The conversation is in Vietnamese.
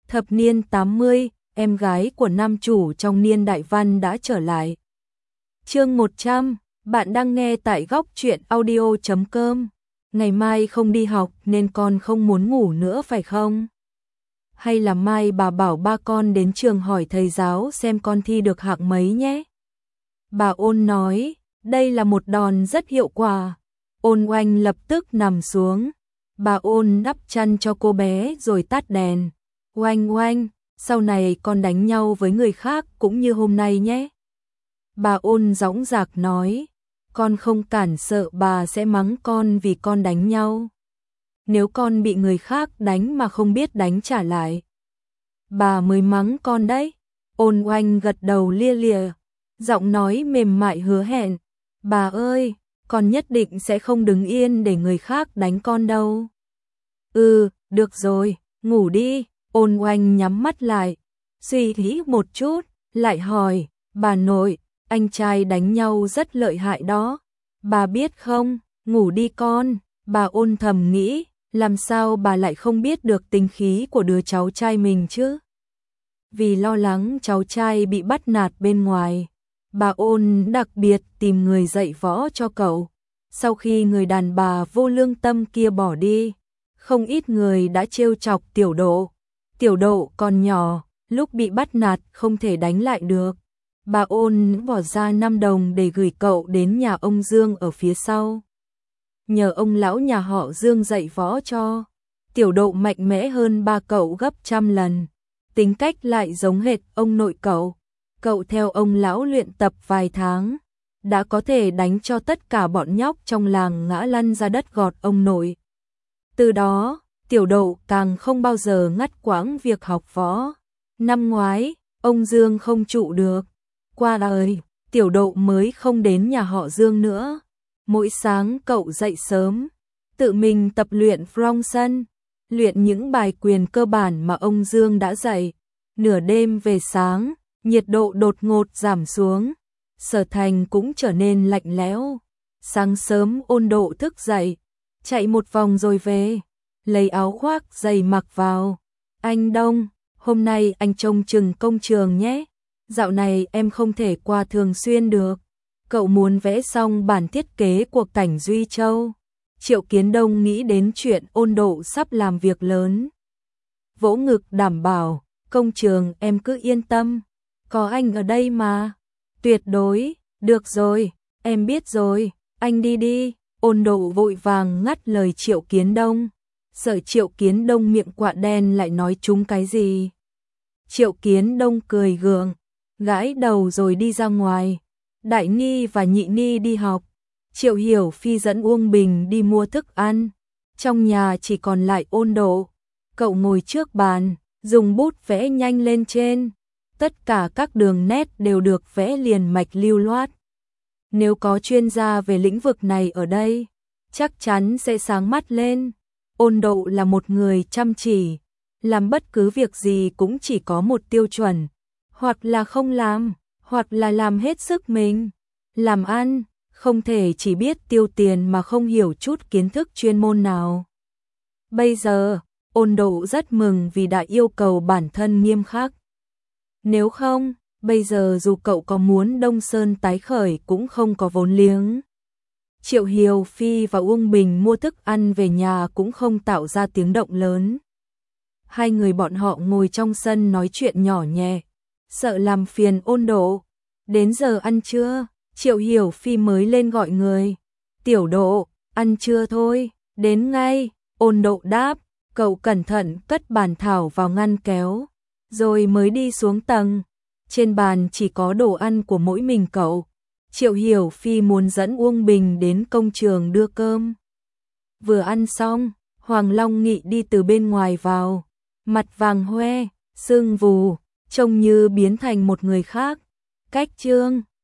Thập niên 80, em gái của nam chủ trong niên đại văn đã trở lại. Chương 100, bạn đang nghe tại góc truyện audio.com. Ngày mai không đi học nên con không muốn ngủ nữa phải không? Hay là mai bà bảo ba con đến trường hỏi thầy giáo xem con thi được hạng mấy nhé? Bà Ôn nói, đây là một đòn rất hiệu quả. Ôn Oanh lập tức nằm xuống. Bà Ôn đắp chăn cho cô bé rồi tắt đèn. Oanh Oanh, sau này con đánh nhau với người khác cũng như hôm nay nhé. Bà Ôn dõng dạc nói, con không cản sợ bà sẽ mắng con vì con đánh nhau. Nếu con bị người khác đánh mà không biết đánh trả lại, bà mới mắng con đấy. Ôn Oanh gật đầu lia lịa, giọng nói mềm mại hứa hẹn, bà ơi, con nhất định sẽ không đứng yên để người khác đánh con đâu. Được rồi, ngủ đi. Ôn Oanh nhắm mắt lại, suy nghĩ một chút, lại hỏi, bà nội, anh trai đánh nhau rất lợi hại đó. Bà biết không? Ngủ đi con. Bà Ôn thầm nghĩ, làm sao bà lại không biết được tính khí của đứa cháu trai mình chứ? Vì lo lắng cháu trai bị bắt nạt bên ngoài, bà Ôn đặc biệt tìm người dạy võ cho cậu. Sau khi người đàn bà vô lương tâm kia bỏ đi, không ít người đã trêu chọc Tiểu Độ. Tiểu Độ còn nhỏ, lúc bị bắt nạt không thể đánh lại được. Bà Ôn bỏ ra 5 đồng để gửi cậu đến nhà ông Dương ở phía sau. Nhờ ông lão nhà họ Dương dạy võ cho. Tiểu Độ mạnh mẽ hơn ba cậu gấp trăm lần. Tính cách lại giống hệt ông nội cậu. Cậu theo ông lão luyện tập vài tháng, đã có thể đánh cho tất cả bọn nhóc trong làng ngã lăn ra đất gọt ông nội. Từ đó, Tiểu Độ càng không bao giờ ngắt quãng việc học võ. Năm ngoái, ông Dương không trụ được. Qua đời, Tiểu Độ mới không đến nhà họ Dương nữa. Mỗi sáng cậu dậy sớm, tự mình tập luyện phong sân, luyện những bài quyền cơ bản mà ông Dương đã dạy. Nửa đêm về sáng, nhiệt độ đột ngột giảm xuống, Sở Thành cũng trở nên lạnh lẽo. Sáng sớm Ôn Độ thức dậy, chạy một vòng rồi về, lấy áo khoác giày mặc vào. Anh Đông, hôm nay anh trông chừng công trường nhé. Dạo này em không thể qua thường xuyên được. Cậu muốn vẽ xong bản thiết kế của cảnh Duy Châu. Triệu Kiến Đông nghĩ đến chuyện Ôn Độ sắp làm việc lớn. Vỗ ngực đảm bảo, công trường em cứ yên tâm. Có anh ở đây mà. Tuyệt đối, được rồi, em biết rồi, anh đi đi. Ôn Độ vội vàng ngắt lời Triệu Kiến Đông. Sợ Triệu Kiến Đông miệng quạ đen lại nói trúng cái gì. Triệu Kiến Đông cười gượng, gãi đầu rồi đi ra ngoài. Đại Ni và Nhị Ni đi học. Triệu Hiểu Phi dẫn Uông Bình đi mua thức ăn. Trong nhà chỉ còn lại Ôn Độ. Cậu ngồi trước bàn, dùng bút vẽ nhanh lên trên. Tất cả các đường nét đều được vẽ liền mạch lưu loát. Nếu có chuyên gia về lĩnh vực này ở đây, chắc chắn sẽ sáng mắt lên. Ôn Độ là một người chăm chỉ, làm bất cứ việc gì cũng chỉ có một tiêu chuẩn, hoặc là không làm, hoặc là làm hết sức mình. Làm ăn, không thể chỉ biết tiêu tiền mà không hiểu chút kiến thức chuyên môn nào. Bây giờ, Ôn Độ rất mừng vì đã yêu cầu bản thân nghiêm khắc. Nếu không, bây giờ dù cậu có muốn Đông Sơn tái khởi cũng không có vốn liếng. Triệu Hiểu Phi và Uông Bình mua thức ăn về nhà cũng không tạo ra tiếng động lớn. Hai người bọn họ ngồi trong sân nói chuyện nhỏ nhẹ, sợ làm phiền Ôn Độ. Đến giờ ăn trưa, Triệu Hiểu Phi mới lên gọi người. Tiểu Độ, ăn trưa thôi, đến ngay. Ôn Độ đáp, cậu cẩn thận cất bàn thảo vào ngăn kéo, rồi mới đi xuống tầng. Trên bàn chỉ có đồ ăn của mỗi mình cậu. Triệu Hiểu Phi muốn dẫn Uông Bình đến công trường đưa cơm. Vừa ăn xong, Hoàng Long Nghị đi từ bên ngoài vào, mặt vàng hoe, sưng vù, trông như biến thành một người khác. Cách Trương,